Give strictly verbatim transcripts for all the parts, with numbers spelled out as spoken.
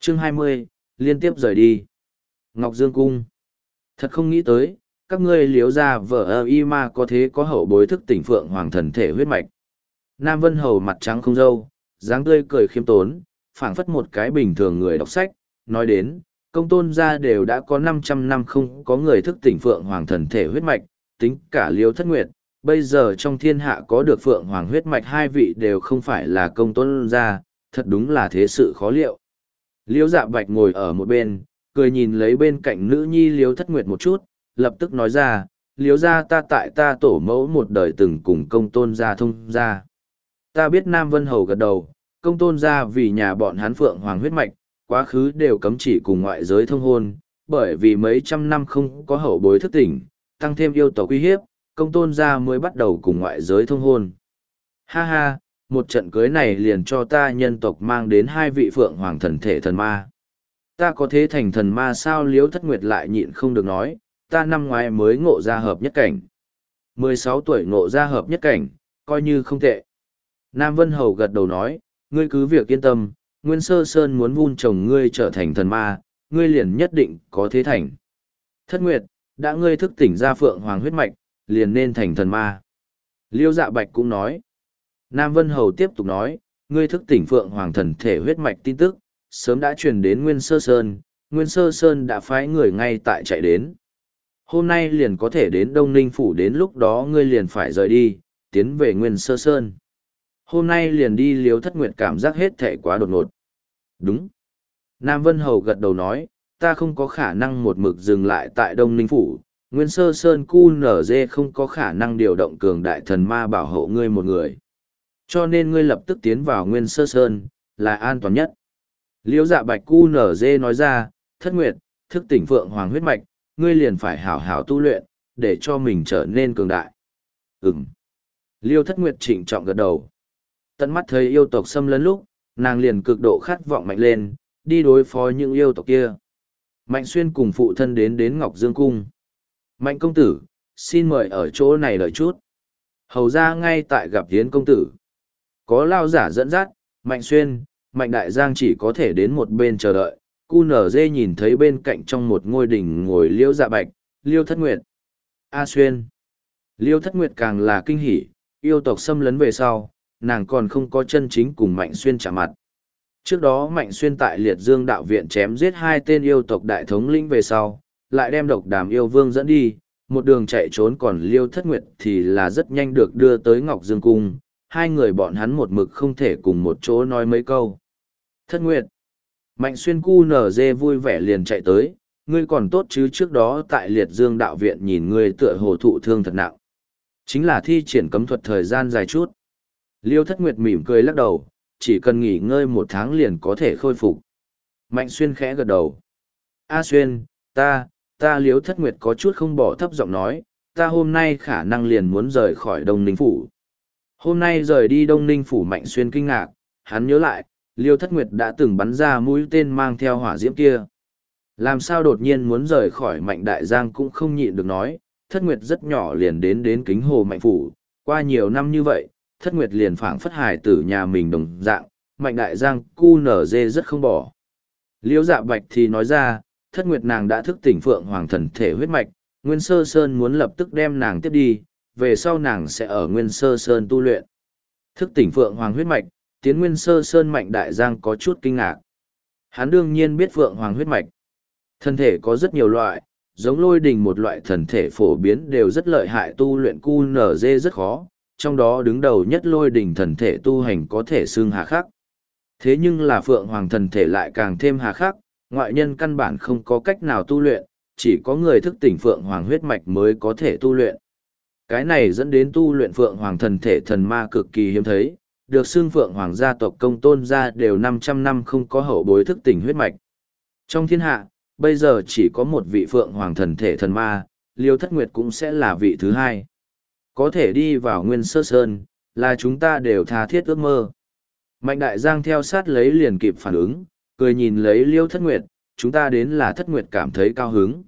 Chương hai mươi, liên tiếp rời đi. Ngọc Dương Cung. Thật không nghĩ tới, các ngươi liếu ra vợ ơ y ma có thế có hậu bối thức tỉnh phượng hoàng thần thể huyết mạch. Nam Vân Hầu mặt trắng không râu, dáng tươi cười khiêm tốn, phảng phất một cái bình thường người đọc sách, nói đến, công tôn gia đều đã có năm trăm năm không có người thức tỉnh phượng hoàng thần thể huyết mạch, tính cả liêu thất nguyệt, bây giờ trong thiên hạ có được phượng hoàng huyết mạch hai vị đều không phải là công tôn gia, thật đúng là thế sự khó liệu. Liêu dạ bạch ngồi ở một bên, cười nhìn lấy bên cạnh nữ nhi liêu thất nguyệt một chút, lập tức nói ra, liêu gia ta tại ta tổ mẫu một đời từng cùng công tôn gia thông gia. Ta biết Nam Vân Hầu gật đầu, công tôn gia vì nhà bọn hắn phượng hoàng huyết mạch, quá khứ đều cấm chỉ cùng ngoại giới thông hôn, bởi vì mấy trăm năm không có hậu bối thức tỉnh, tăng thêm yêu tộc uy hiếp, công tôn gia mới bắt đầu cùng ngoại giới thông hôn. Ha ha, một trận cưới này liền cho ta nhân tộc mang đến hai vị phượng hoàng thần thể thần ma. Ta có thế thành thần ma sao? Liếu thất nguyệt lại nhịn không được nói, ta năm ngoái mới ngộ ra hợp nhất cảnh. mười sáu tuổi ngộ ra hợp nhất cảnh, coi như không tệ. Nam Vân Hầu gật đầu nói, ngươi cứ việc yên tâm, Nguyên Sơ Sơn muốn vun trồng ngươi trở thành thần ma, ngươi liền nhất định có thế thành. Thất Nguyệt, đã ngươi thức tỉnh ra phượng hoàng huyết mạch, liền nên thành thần ma. Liêu Dạ Bạch cũng nói. Nam Vân Hầu tiếp tục nói, ngươi thức tỉnh phượng hoàng thần thể huyết mạch tin tức, sớm đã truyền đến Nguyên Sơ Sơn, Nguyên Sơ Sơn đã phái người ngay tại chạy đến. Hôm nay liền có thể đến Đông Ninh Phủ, đến lúc đó ngươi liền phải rời đi, tiến về Nguyên Sơ Sơn. Hôm nay liền đi. Liếu Thất Nguyệt cảm giác hết thể quá đột ngột. Đúng. Nam Vân Hầu gật đầu nói, ta không có khả năng một mực dừng lại tại Đông Ninh Phủ, Nguyên Sơ Sơn cu nở dê không có khả năng điều động cường đại thần ma bảo hộ ngươi một người. Cho nên ngươi lập tức tiến vào Nguyên Sơ Sơn, là an toàn nhất. Liễu Dạ Bạch cu nở dê nói ra, Thất Nguyệt, thức tỉnh phượng hoàng huyết mạch, ngươi liền phải hảo hảo tu luyện, để cho mình trở nên cường đại. Ừm. Liêu Thất Nguyệt trịnh trọng gật đầu. Tận mắt thấy yêu tộc xâm lấn lúc, nàng liền cực độ khát vọng mạnh lên, đi đối phó những yêu tộc kia. Mạnh Xuyên cùng phụ thân đến đến Ngọc Dương Cung. Mạnh công tử, xin mời ở chỗ này đợi chút. Hầu ra ngay tại gặp Yến công tử. Có lao giả dẫn dắt, Mạnh Xuyên, Mạnh Đại Giang chỉ có thể đến một bên chờ đợi. Cu nở dê nhìn thấy bên cạnh trong một ngôi đỉnh ngồi Liêu Dạ Bạch, Liêu Thất Nguyệt. A Xuyên. Liêu Thất Nguyệt càng là kinh hỉ, yêu tộc xâm lấn về sau, nàng còn không có chân chính cùng Mạnh Xuyên chạm mặt. Trước đó Mạnh Xuyên tại Liệt Dương đạo viện chém giết hai tên yêu tộc đại thống lĩnh về sau, lại đem độc đàm yêu vương dẫn đi, một đường chạy trốn, còn Liêu Thất Nguyệt thì là rất nhanh được đưa tới Ngọc Dương Cung, hai người bọn hắn một mực không thể cùng một chỗ nói mấy câu. Thất Nguyệt. Mạnh Xuyên cu nở dê vui vẻ liền chạy tới, ngươi còn tốt chứ, trước đó tại Liệt Dương đạo viện nhìn ngươi tựa hồ thụ thương thật nặng. Chính là thi triển cấm thuật thời gian dài chút. Liêu Thất Nguyệt mỉm cười lắc đầu, chỉ cần nghỉ ngơi một tháng liền có thể khôi phục. Mạnh Xuyên khẽ gật đầu. A Xuyên, ta, ta Liêu Thất Nguyệt có chút không bỏ thấp giọng nói, ta hôm nay khả năng liền muốn rời khỏi Đông Ninh Phủ. Hôm nay rời đi Đông Ninh Phủ. Mạnh Xuyên kinh ngạc, hắn nhớ lại, Liêu Thất Nguyệt đã từng bắn ra mũi tên mang theo hỏa diễm kia. Làm sao đột nhiên muốn rời khỏi? Mạnh Đại Giang cũng không nhịn được nói, Thất Nguyệt rất nhỏ liền đến đến Kính Hồ Mạnh Phủ, qua nhiều năm như vậy, Thất Nguyệt liền phảng phất hài tử nhà mình đồng dạng, Mạnh Đại Giang cu nở dê rất không bỏ. Liễu Dạ Bạch thì nói ra, Thất Nguyệt nàng đã thức tỉnh phượng hoàng thần thể huyết mạch, Nguyên Sơ Sơn muốn lập tức đem nàng tiếp đi, về sau nàng sẽ ở Nguyên Sơ Sơn tu luyện. Thức tỉnh phượng hoàng huyết mạch, tiến Nguyên Sơ Sơn. Mạnh Đại Giang có chút kinh ngạc. Hắn đương nhiên biết phượng hoàng huyết mạch. Thân thể có rất nhiều loại, giống lôi đình một loại thần thể phổ biến đều rất lợi hại, tu luyện cu nở dê rất khó, trong đó đứng đầu nhất lôi đình thần thể tu hành có thể xưng hà khắc. Thế nhưng là phượng hoàng thần thể lại càng thêm hà khắc, ngoại nhân căn bản không có cách nào tu luyện, chỉ có người thức tỉnh phượng hoàng huyết mạch mới có thể tu luyện. Cái này dẫn đến tu luyện phượng hoàng thần thể thần ma cực kỳ hiếm thấy, được xưng phượng hoàng gia tộc công tôn gia đều năm trăm năm không có hậu bối thức tỉnh huyết mạch. Trong thiên hạ, bây giờ chỉ có một vị phượng hoàng thần thể thần ma, Liêu Thất Nguyệt cũng sẽ là vị thứ hai. Có thể đi vào Nguyên Sơ Sơn, là chúng ta đều tha thiết ước mơ. Mạnh Đại Giang theo sát lấy liền kịp phản ứng, cười nhìn lấy Liêu Thất Nguyệt, chúng ta đến là Thất Nguyệt cảm thấy cao hứng.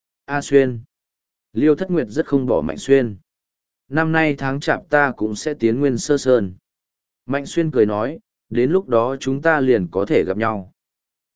A Xuyên. Liêu Thất Nguyệt rất không bỏ Mạnh Xuyên. Năm nay tháng chạp ta cũng sẽ tiến Nguyên Sơ Sơn. Mạnh Xuyên cười nói, đến lúc đó chúng ta liền có thể gặp nhau.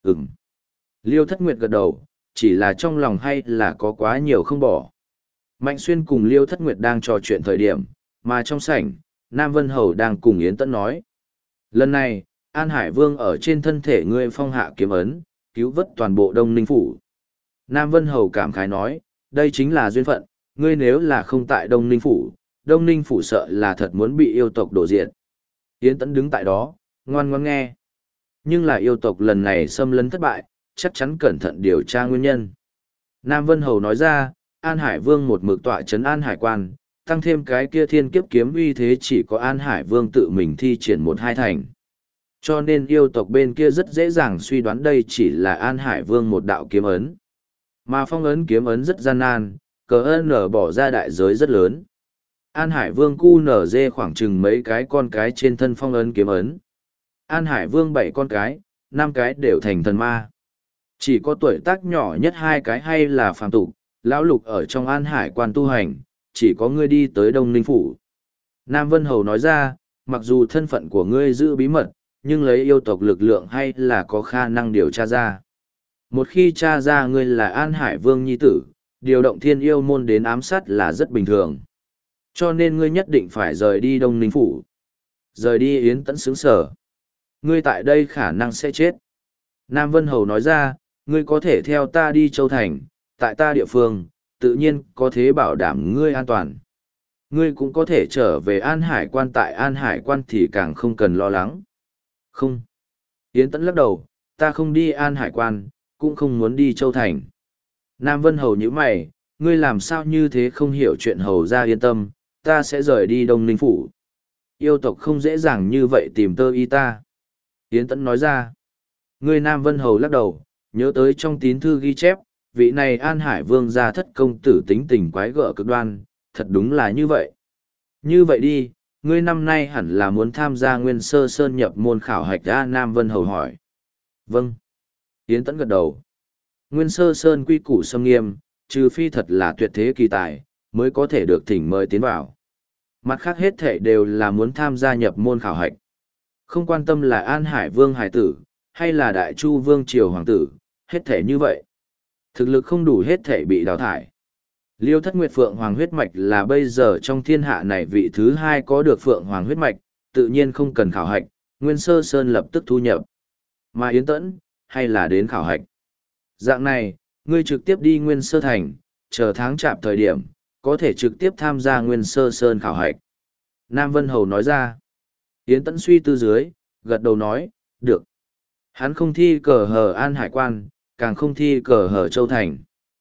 Ừm. Liêu Thất Nguyệt gật đầu, chỉ là trong lòng hay là có quá nhiều không bỏ. Mạnh Xuyên cùng Liêu Thất Nguyệt đang trò chuyện thời điểm, mà trong sảnh, Nam Vân Hầu đang cùng Yến Tẫn nói. Lần này, An Hải Vương ở trên thân thể ngươi phong hạ kiếm ấn, cứu vớt toàn bộ Đông Ninh Phủ. Nam Vân Hầu cảm khái nói, đây chính là duyên phận, ngươi nếu là không tại Đông Ninh Phủ, Đông Ninh Phủ sợ là thật muốn bị yêu tộc đổ diệt. Yến Tẫn đứng tại đó, ngoan ngoãn nghe. Nhưng là yêu tộc lần này xâm lấn thất bại, chắc chắn cẩn thận điều tra nguyên nhân. Nam Vân Hầu nói ra, An Hải Vương một mực tọa trấn An Hải Quan, tăng thêm cái kia thiên kiếp kiếm uy thế chỉ có An Hải Vương tự mình thi triển một hai thành. Cho nên yêu tộc bên kia rất dễ dàng suy đoán đây chỉ là An Hải Vương một đạo kiếm ấn. Mà phong ấn kiếm ấn rất gian nan, cờ ơn nở bỏ ra đại giới rất lớn. An Hải Vương cu nở dê khoảng chừng mấy cái con cái trên thân phong ấn kiếm ấn. An Hải Vương bảy con cái, năm cái đều thành thần ma. Chỉ có tuổi tác nhỏ nhất hai cái hay là phàm tục, lão lục ở trong An Hải quan tu hành, chỉ có ngươi đi tới Đông Ninh Phủ. Nam Vân Hầu nói ra, mặc dù thân phận của ngươi giữ bí mật, nhưng lấy yêu tộc lực lượng hay là có khả năng điều tra ra. Một khi tra ra ngươi là An Hải Vương nhi tử, điều động thiên yêu môn đến ám sát là rất bình thường. Cho nên ngươi nhất định phải rời đi Đông Ninh Phủ. Rời đi Yến Tẫn sướng sở. Ngươi tại đây khả năng sẽ chết. Nam Vân Hầu nói ra, ngươi có thể theo ta đi Châu Thành, tại ta địa phương, tự nhiên có thể bảo đảm ngươi an toàn. Ngươi cũng có thể trở về An Hải quan tại An Hải quan thì càng không cần lo lắng. Không. Yến Tẫn lắc đầu, ta không đi An Hải quan, cũng không muốn đi Châu Thành. Nam Vân Hầu nhíu mày, ngươi làm sao như thế không hiểu chuyện Hầu ra yên tâm, ta sẽ rời đi Đông Ninh Phủ. Yêu tộc không dễ dàng như vậy tìm tơ y ta. Yến Tẫn nói ra, ngươi Nam Vân Hầu lắc đầu, nhớ tới trong tín thư ghi chép, vị này An Hải Vương gia thất công tử tính tình quái gở cực đoan, thật đúng là như vậy. Như vậy đi, ngươi năm nay hẳn là muốn tham gia Nguyên Sơ Sơn nhập môn khảo hạch ra. Nam Vân Hầu hỏi. Vâng. Yến Tẫn gật đầu. Nguyên Sơ Sơn quy củ xâm nghiêm, trừ phi thật là tuyệt thế kỳ tài, mới có thể được thỉnh mời tiến vào. Mặt khác hết thể đều là muốn tham gia nhập môn khảo hạch. Không quan tâm là An Hải Vương Hải tử, hay là Đại Chu Vương Triều Hoàng tử, hết thể như vậy. Thực lực không đủ hết thể bị đào thải. Liêu Thất Nguyệt Phượng Hoàng huyết mạch là bây giờ trong thiên hạ này vị thứ hai có được Phượng Hoàng huyết mạch, tự nhiên không cần khảo hạch, Nguyên Sơ Sơn lập tức thu nhập. Mà Yến Tẫn, hay là đến khảo hạch. Dạng này, ngươi trực tiếp đi Nguyên Sơ Thành, chờ tháng chạp thời điểm, có thể trực tiếp tham gia Nguyên Sơ Sơn khảo hạch. Nam Vân Hầu nói ra. Yến Tẫn suy tư dưới, gật đầu nói, được. Hắn không thi cờ hờ An Hải quan, càng không thi cờ hờ Châu Thành.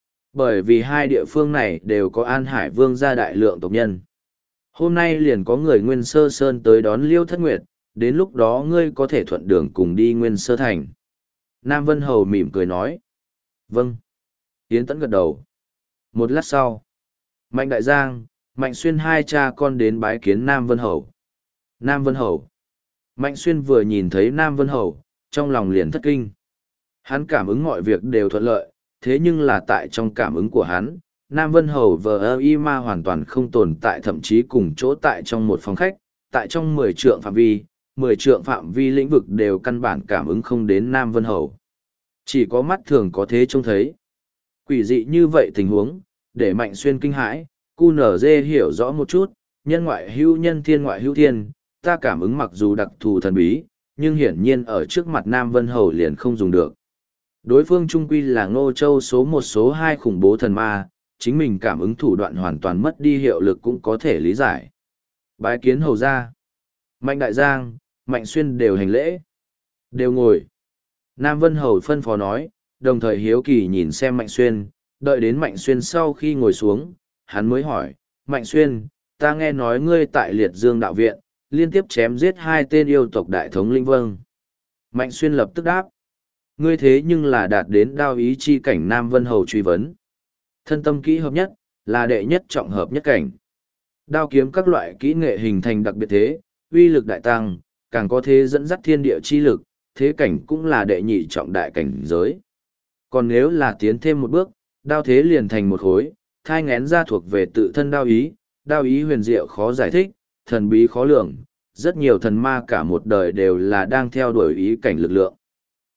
Bởi vì hai địa phương này đều có An Hải Vương gia đại lượng tộc nhân. Hôm nay liền có người Nguyên Sơ Sơn tới đón Liêu Thất Nguyệt, đến lúc đó ngươi có thể thuận đường cùng đi Nguyên Sơ Thành. Nam Vân Hầu mỉm cười nói. Vâng. Yến Tẫn gật đầu. Một lát sau, Mạnh Đại Giang, Mạnh Xuyên hai cha con đến bái kiến Nam Vân Hầu. Nam Vân Hầu. Mạnh Xuyên vừa nhìn thấy Nam Vân Hầu, trong lòng liền thất kinh. Hắn cảm ứng mọi việc đều thuận lợi, thế nhưng là tại trong cảm ứng của hắn, Nam Vân Hầu và y ma hoàn toàn không tồn tại, thậm chí cùng chỗ tại trong một phòng khách, tại trong mười trượng phạm vi, mười trượng phạm vi lĩnh vực đều căn bản cảm ứng không đến Nam Vân Hầu. Chỉ có mắt thường có thế trông thấy. Quỷ dị như vậy tình huống, để Mạnh Xuyên kinh hãi, cu nở dê hiểu rõ một chút, nhân ngoại hữu nhân thiên ngoại hữu thiên, ta cảm ứng mặc dù đặc thù thần bí, nhưng hiển nhiên ở trước mặt Nam Vân Hầu liền không dùng được. Đối phương trung quy là Ngô Châu số một số hai khủng bố thần ma, chính mình cảm ứng thủ đoạn hoàn toàn mất đi hiệu lực cũng có thể lý giải. Bái kiến hầu ra. Mạnh Đại Giang, Mạnh Xuyên đều hành lễ. Đều ngồi. Nam Vân Hầu phân phó nói, đồng thời hiếu kỳ nhìn xem Mạnh Xuyên, đợi đến Mạnh Xuyên sau khi ngồi xuống, hắn mới hỏi, Mạnh Xuyên, ta nghe nói ngươi tại Liệt Dương Đạo Viện, liên tiếp chém giết hai tên yêu tộc đại thống linh vâng. Mạnh Xuyên lập tức đáp, ngươi thế nhưng là đạt đến đao ý chi cảnh. Nam Vân Hầu truy vấn. Thân tâm kỹ hợp nhất, là đệ nhất trọng hợp nhất cảnh. Đao kiếm các loại kỹ nghệ hình thành đặc biệt thế, uy lực đại tăng, càng có thế dẫn dắt thiên địa chi lực, thế cảnh cũng là đệ nhị trọng đại cảnh giới. Còn nếu là tiến thêm một bước, đao thế liền thành một khối, thai ngén ra thuộc về tự thân đao ý, đao ý huyền diệu khó giải thích, thần bí khó lường, rất nhiều thần ma cả một đời đều là đang theo đuổi ý cảnh lực lượng.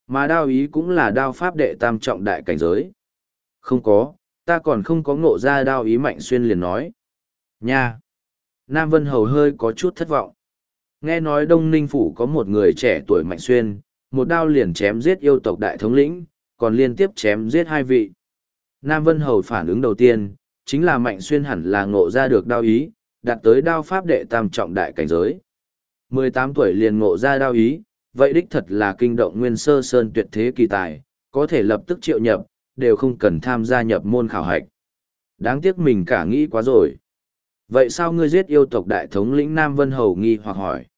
Mà đao ý cũng là đao pháp đệ tam trọng đại cảnh giới. Không có, ta còn không có ngộ ra đao ý. Mạnh Xuyên liền nói. Nha! Nam Vân Hầu hơi có chút thất vọng. Nghe nói Đông Ninh Phủ có một người trẻ tuổi Mạnh Xuyên, một đao liền chém giết yêu tộc đại thống lĩnh, còn liên tiếp chém giết hai vị. Nam Vân Hầu phản ứng đầu tiên, chính là Mạnh Xuyên hẳn là ngộ ra được đao ý, đạt tới đao pháp đệ tam trọng đại cảnh giới. mười tám tuổi liền ngộ ra đao ý, vậy đích thật là kinh động nguyên sơ sơn tuyệt thế kỳ tài, có thể lập tức triệu nhập, đều không cần tham gia nhập môn khảo hạch. Đáng tiếc mình cả nghĩ quá rồi. Vậy sao ngươi giết yêu tộc đại thống lĩnh Nam Vân Hầu nghi hoặc hỏi?